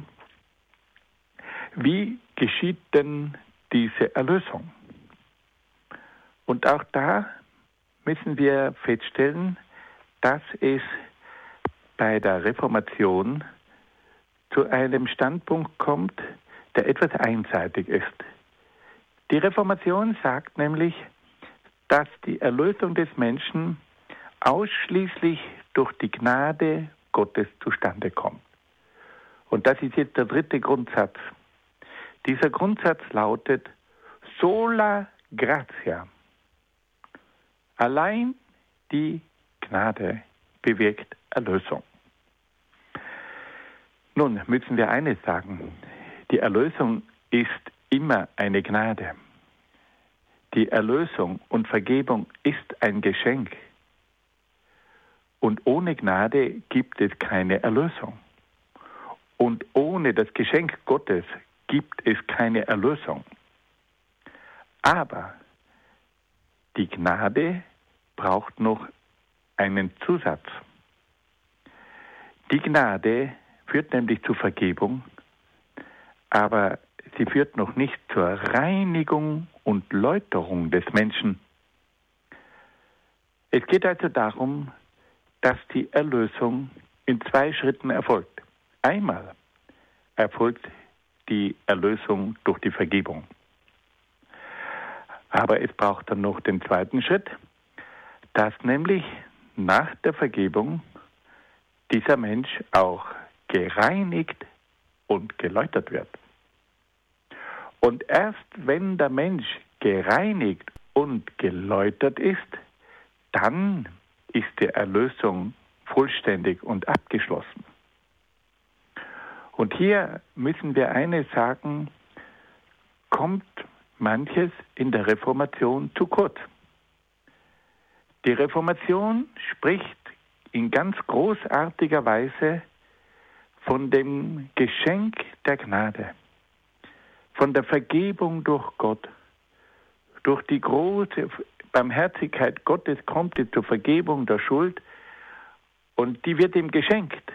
[SPEAKER 2] wie geschieht denn diese Erlösung? Und auch da müssen wir feststellen, dass es bei der Reformation zu einem Standpunkt kommt, der etwas einseitig ist. Die Reformation sagt nämlich, dass die Erlösung des Menschen ausschließlich durch die Gnade Gottes zustande kommt. Und das ist jetzt der dritte Grundsatz. Dieser Grundsatz lautet: sola gratia. Allein die Gnade bewirkt Erlösung. Nun müssen wir eines sagen: Die Erlösung ist immer eine Gnade. Die Erlösung und Vergebung ist ein Geschenk. Und ohne Gnade gibt es keine Erlösung. Und ohne das Geschenk Gottes gibt es keine Erlösung. Aber die Gnade braucht noch einen Zusatz. Die Gnade führt nämlich zur Vergebung, aber sie führt noch nicht zur Reinigung und Läuterung des Menschen. Es geht also darum, dass die Erlösung in 2 Schritten erfolgt. Einmal erfolgt die Erlösung durch die Vergebung. Aber es braucht dann noch den zweiten Schritt, dass nämlich nach der Vergebung dieser Mensch auch gereinigt und geläutert wird. Und erst wenn der Mensch gereinigt und geläutert ist, dann ist die Erlösung vollständig und abgeschlossen. Und hier müssen wir eines sagen: kommt manches in der Reformation zu kurz. Die Reformation spricht in ganz großartiger Weise von dem Geschenk der Gnade, von der Vergebung durch Gott. Durch die große Barmherzigkeit Gottes kommt es zur Vergebung der Schuld und die wird ihm geschenkt.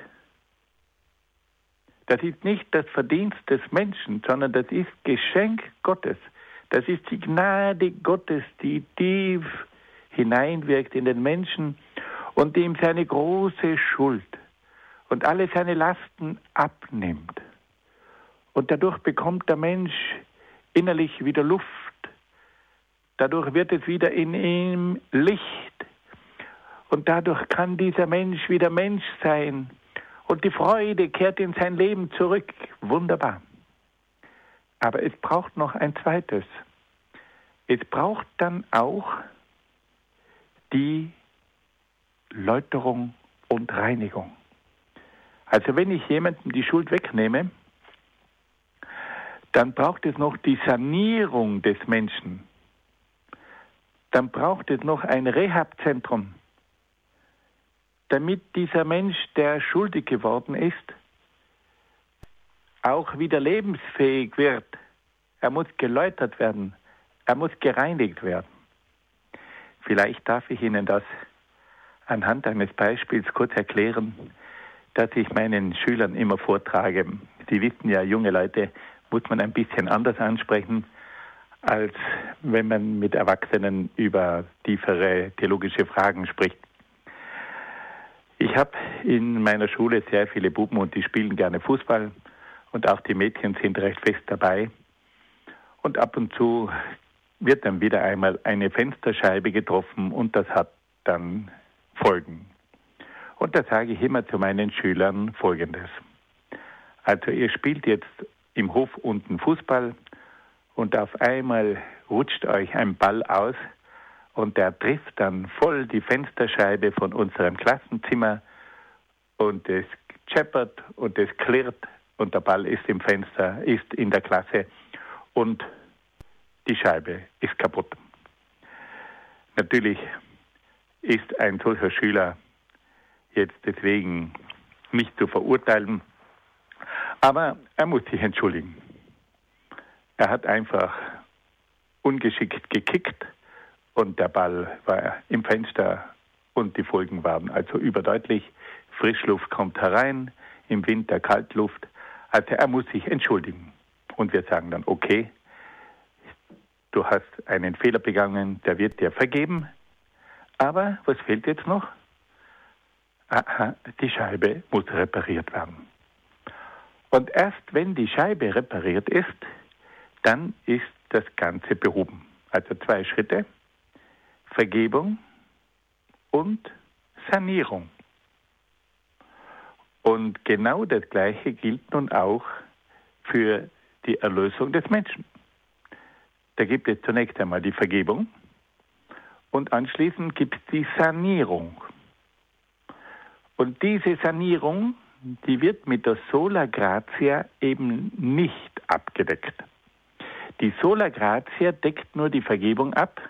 [SPEAKER 2] Das ist nicht das Verdienst des Menschen, sondern das ist Geschenk Gottes. Das ist die Gnade Gottes, die tief hineinwirkt in den Menschen und ihm seine große Schuld und alle seine Lasten abnimmt. Und dadurch bekommt der Mensch innerlich wieder Luft. Dadurch wird es wieder in ihm Licht. Und dadurch kann dieser Mensch wieder Mensch sein. Und die Freude kehrt in sein Leben zurück. Wunderbar. Aber es braucht noch ein zweites. Es braucht dann auch die Läuterung und Reinigung. Also wenn ich jemandem die Schuld wegnehme, dann braucht es noch die Sanierung des Menschen. Dann braucht es noch ein Rehabzentrum, damit dieser Mensch, der schuldig geworden ist, auch wieder lebensfähig wird. Er muss geläutert werden. Er muss gereinigt werden. Vielleicht darf ich Ihnen das anhand eines Beispiels kurz erklären, das ich meinen Schülern immer vortrage. Sie wissen ja, junge Leute muss man ein bisschen anders ansprechen, als wenn man mit Erwachsenen über tiefere theologische Fragen spricht. Ich habe in meiner Schule sehr viele Buben und die spielen gerne Fußball und auch die Mädchen sind recht fest dabei. Und ab und zu wird dann wieder einmal eine Fensterscheibe getroffen und das hat dann Folgen. Und da sage ich immer zu meinen Schülern Folgendes. Also ihr spielt jetzt im Hof unten Fußball und auf einmal rutscht euch ein Ball aus und der trifft dann voll die Fensterscheibe von unserem Klassenzimmer und es scheppert und es klirrt und der Ball ist im Fenster, ist in der Klasse und die Scheibe ist kaputt. Natürlich ist ein solcher Schüler jetzt deswegen nicht zu verurteilen, aber er muss sich entschuldigen. Er hat einfach ungeschickt gekickt und der Ball war im Fenster und die Folgen waren also überdeutlich. Frischluft kommt herein, im Winter Kaltluft. Also er muss sich entschuldigen. Und wir sagen dann, okay, du hast einen Fehler begangen, der wird dir vergeben. Aber was fehlt jetzt noch? Aha, die Scheibe muss repariert werden. Und erst wenn die Scheibe repariert ist, dann ist das Ganze behoben. Also 2 Schritte, Vergebung und Sanierung. Und genau das Gleiche gilt nun auch für die Erlösung des Menschen. Da gibt es zunächst einmal die Vergebung und anschließend gibt es die Sanierung. Und diese Sanierung, die wird mit der Sola Gratia eben nicht abgedeckt. Die Sola Gratia deckt nur die Vergebung ab,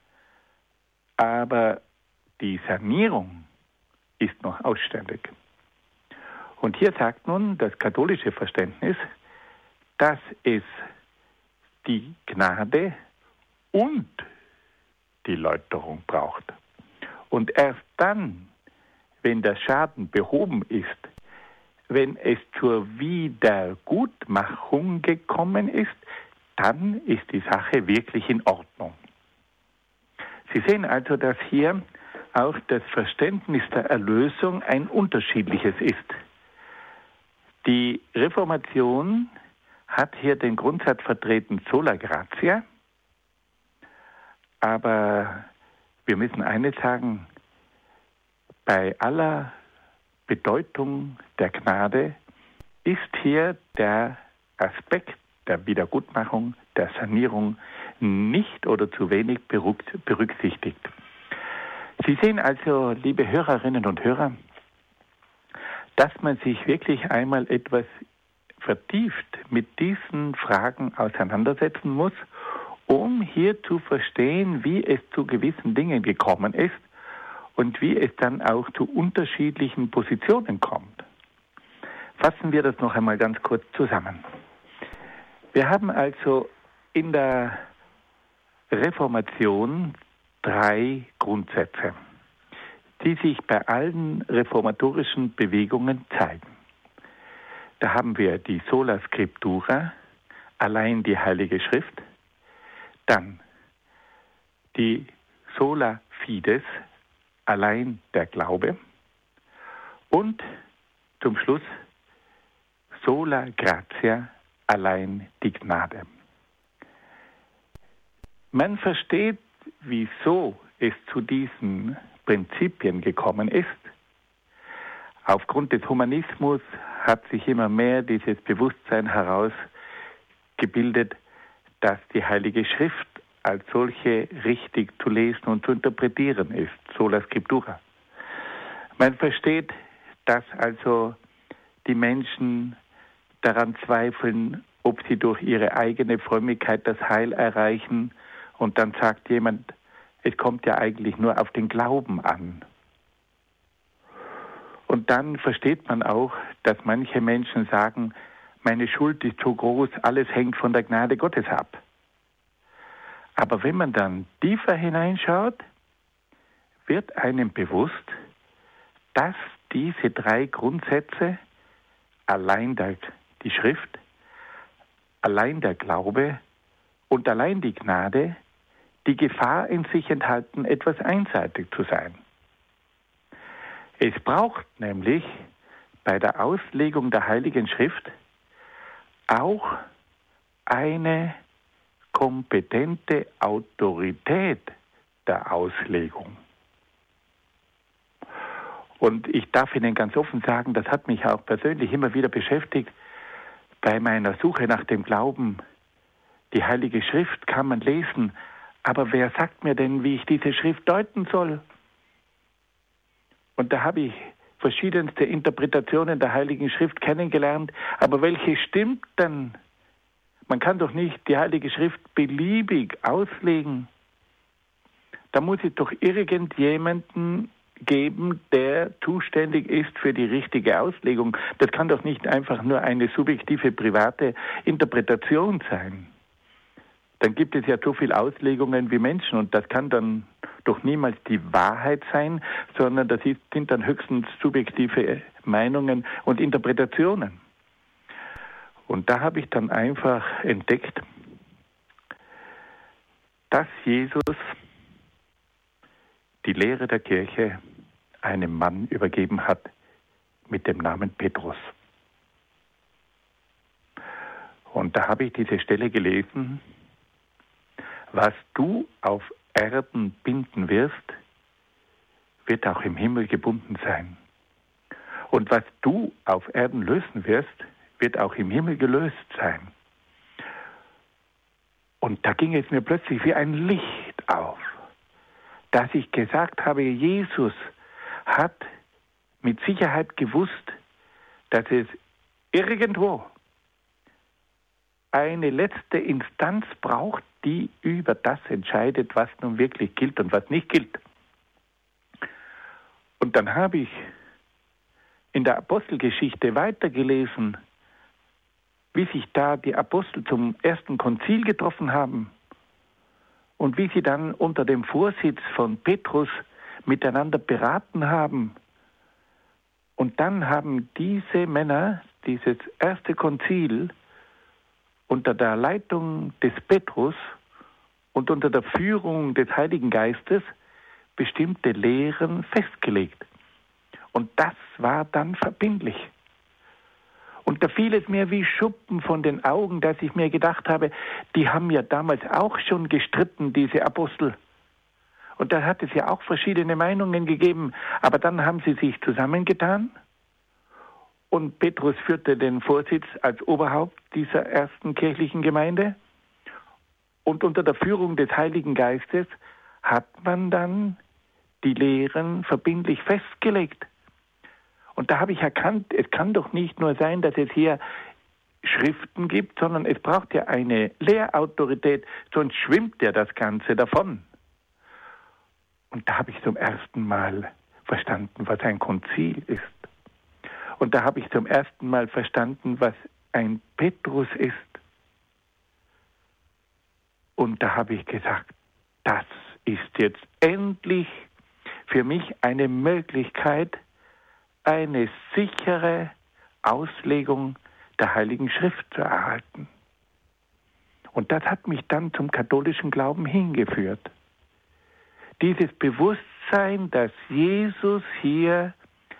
[SPEAKER 2] aber die Sanierung ist noch ausständig. Und hier sagt nun das katholische Verständnis, dass es die Gnade und die Läuterung braucht. Und erst dann, wenn der Schaden behoben ist, wenn es zur Wiedergutmachung gekommen ist, dann ist die Sache wirklich in Ordnung. Sie sehen also, dass hier auch das Verständnis der Erlösung ein unterschiedliches ist. Die Reformation hat hier den Grundsatz vertreten, sola gratia, aber wir müssen eines sagen, bei aller Bedeutung der Gnade ist hier der Aspekt der Wiedergutmachung, der Sanierung nicht oder zu wenig berücksichtigt. Sie sehen also, liebe Hörerinnen und Hörer, dass man sich wirklich einmal etwas vertieft mit diesen Fragen auseinandersetzen muss, um hier zu verstehen, wie es zu gewissen Dingen gekommen ist und wie es dann auch zu unterschiedlichen Positionen kommt. Fassen wir das noch einmal ganz kurz zusammen. Wir haben also in der Reformation 3 Grundsätze, die sich bei allen reformatorischen Bewegungen zeigen. Da haben wir die Sola Scriptura, allein die Heilige Schrift, dann die Sola Fides, allein der Glaube und zum Schluss Sola Gratia, allein die Gnade. Man versteht, wieso es zu diesen Prinzipien gekommen ist. Aufgrund des Humanismus hat sich immer mehr dieses Bewusstsein herausgebildet, dass die Heilige Schrift als solche richtig zu lesen und zu interpretieren ist, sola scriptura. Man versteht, dass also die Menschen daran zweifeln, ob sie durch ihre eigene Frömmigkeit das Heil erreichen, und dann sagt jemand, es kommt ja eigentlich nur auf den Glauben an. Und dann versteht man auch, dass manche Menschen sagen, meine Schuld ist so groß, alles hängt von der Gnade Gottes ab. Aber wenn man dann tiefer hineinschaut, wird einem bewusst, dass diese 3 Grundsätze, allein die Schrift, allein der Glaube und allein die Gnade, die Gefahr in sich enthalten, etwas einseitig zu sein. Es braucht nämlich bei der Auslegung der Heiligen Schrift auch eine kompetente Autorität der Auslegung. Und ich darf Ihnen ganz offen sagen, das hat mich auch persönlich immer wieder beschäftigt bei meiner Suche nach dem Glauben. Die Heilige Schrift kann man lesen, aber wer sagt mir denn, wie ich diese Schrift deuten soll? Und da habe ich verschiedenste Interpretationen der Heiligen Schrift kennengelernt, aber welche stimmt denn? Man kann doch nicht die Heilige Schrift beliebig auslegen. Da muss es doch irgendjemanden geben, der zuständig ist für die richtige Auslegung. Das kann doch nicht einfach nur eine subjektive, private Interpretation sein. Dann gibt es ja so viele Auslegungen wie Menschen und das kann dann doch niemals die Wahrheit sein, sondern das sind dann höchstens subjektive Meinungen und Interpretationen. Und da habe ich dann einfach entdeckt, dass Jesus die Lehre der Kirche einem Mann übergeben hat mit dem Namen Petrus. Und da habe ich diese Stelle gelesen: Was du auf Erden binden wirst, wird auch im Himmel gebunden sein. Und was du auf Erden lösen wirst, wird auch im Himmel gelöst sein. Und da ging es mir plötzlich wie ein Licht auf, dass ich gesagt habe, Jesus hat mit Sicherheit gewusst, dass es irgendwo eine letzte Instanz braucht, die über das entscheidet, was nun wirklich gilt und was nicht gilt. Und dann habe ich in der Apostelgeschichte weitergelesen, wie sich da die Apostel zum ersten Konzil getroffen haben und wie sie dann unter dem Vorsitz von Petrus miteinander beraten haben. Und dann haben diese Männer, dieses erste Konzil, unter der Leitung des Petrus und unter der Führung des Heiligen Geistes bestimmte Lehren festgelegt. Und das war dann verbindlich. Und da fiel es mir wie Schuppen von den Augen, dass ich mir gedacht habe, die haben ja damals auch schon gestritten, diese Apostel. Und da hat es ja auch verschiedene Meinungen gegeben. Aber dann haben sie sich zusammengetan und Petrus führte den Vorsitz als Oberhaupt dieser ersten kirchlichen Gemeinde. Und unter der Führung des Heiligen Geistes hat man dann die Lehren verbindlich festgelegt. Und da habe ich erkannt, es kann doch nicht nur sein, dass es hier Schriften gibt, sondern es braucht ja eine Lehrautorität, sonst schwimmt ja das Ganze davon. Und da habe ich zum ersten Mal verstanden, was ein Konzil ist. Und da habe ich zum ersten Mal verstanden, was ein Petrus ist. Und da habe ich gesagt, das ist jetzt endlich für mich eine Möglichkeit, eine sichere Auslegung der Heiligen Schrift zu erhalten. Und das hat mich dann zum katholischen Glauben hingeführt. Dieses Bewusstsein, dass Jesus hier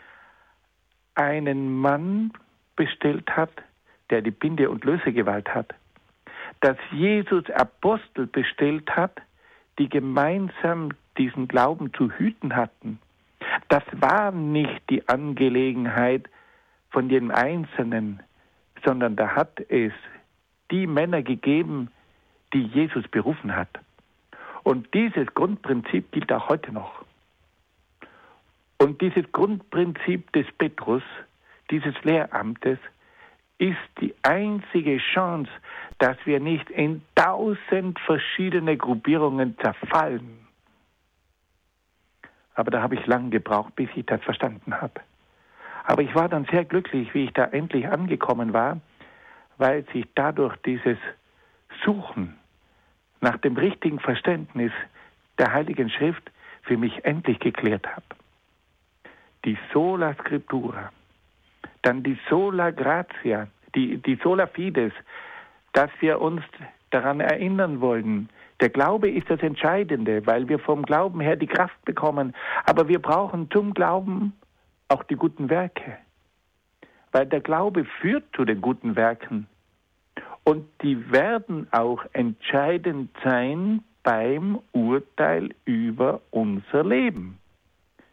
[SPEAKER 2] einen Mann bestellt hat, der die Binde- und Lösegewalt hat, dass Jesus Apostel bestellt hat, die gemeinsam diesen Glauben zu hüten hatten. Das war nicht die Angelegenheit von jedem Einzelnen, sondern da hat es die Männer gegeben, die Jesus berufen hat. Und dieses Grundprinzip gilt auch heute noch. Und dieses Grundprinzip des Petrus, dieses Lehramtes, ist die einzige Chance, dass wir nicht in 1000 verschiedene Gruppierungen zerfallen. Aber da habe ich lange gebraucht, bis ich das verstanden habe. Aber ich war dann sehr glücklich, wie ich da endlich angekommen war, weil sich dadurch dieses Suchen nach dem richtigen Verständnis der Heiligen Schrift für mich endlich geklärt hat. Die Sola Scriptura, dann die Sola Gratia, die Sola Fides, dass wir uns daran erinnern wollen. Der Glaube ist das Entscheidende, weil wir vom Glauben her die Kraft bekommen. Aber wir brauchen zum Glauben auch die guten Werke. Weil der Glaube führt zu den guten Werken. Und die werden auch entscheidend sein beim Urteil über unser Leben.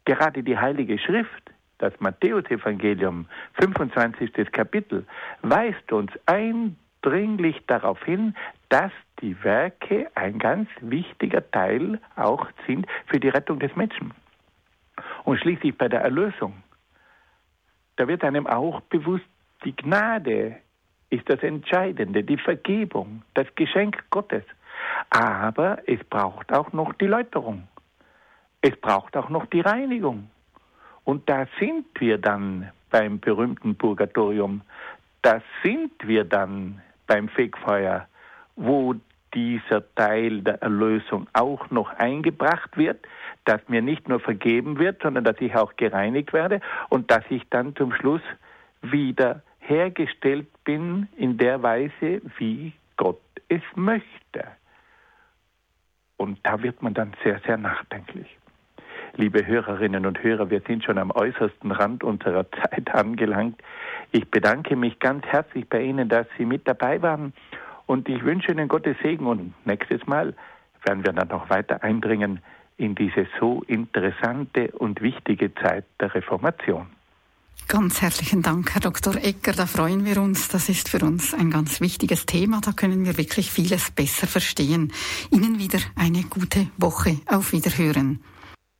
[SPEAKER 2] Gerade die Heilige Schrift, das Matthäusevangelium, 25. Kapitel, weist uns eindringlich darauf hin, dass die Werke ein ganz wichtiger Teil auch sind für die Rettung des Menschen. Und schließlich bei der Erlösung, da wird einem auch bewusst, die Gnade ist das Entscheidende, die Vergebung, das Geschenk Gottes. Aber es braucht auch noch die Läuterung. Es braucht auch noch die Reinigung. Und da sind wir dann beim berühmten Purgatorium. Da sind wir dann beim Fegfeuer, wo dieser Teil der Erlösung auch noch eingebracht wird, dass mir nicht nur vergeben wird, sondern dass ich auch gereinigt werde und dass ich dann zum Schluss wieder hergestellt bin in der Weise, wie Gott es möchte. Und da wird man dann sehr, sehr nachdenklich. Liebe Hörerinnen und Hörer, wir sind schon am äußersten Rand unserer Zeit angelangt. Ich bedanke mich ganz herzlich bei Ihnen, dass Sie mit dabei waren und ich wünsche Ihnen Gottes Segen und nächstes Mal werden wir dann noch weiter eindringen in diese so interessante und wichtige Zeit der Reformation.
[SPEAKER 1] Ganz herzlichen Dank, Herr Dr. Egger. Da freuen wir uns. Das ist für uns ein ganz wichtiges Thema. Da können wir wirklich vieles besser verstehen. Ihnen wieder eine gute Woche. Auf Wiederhören.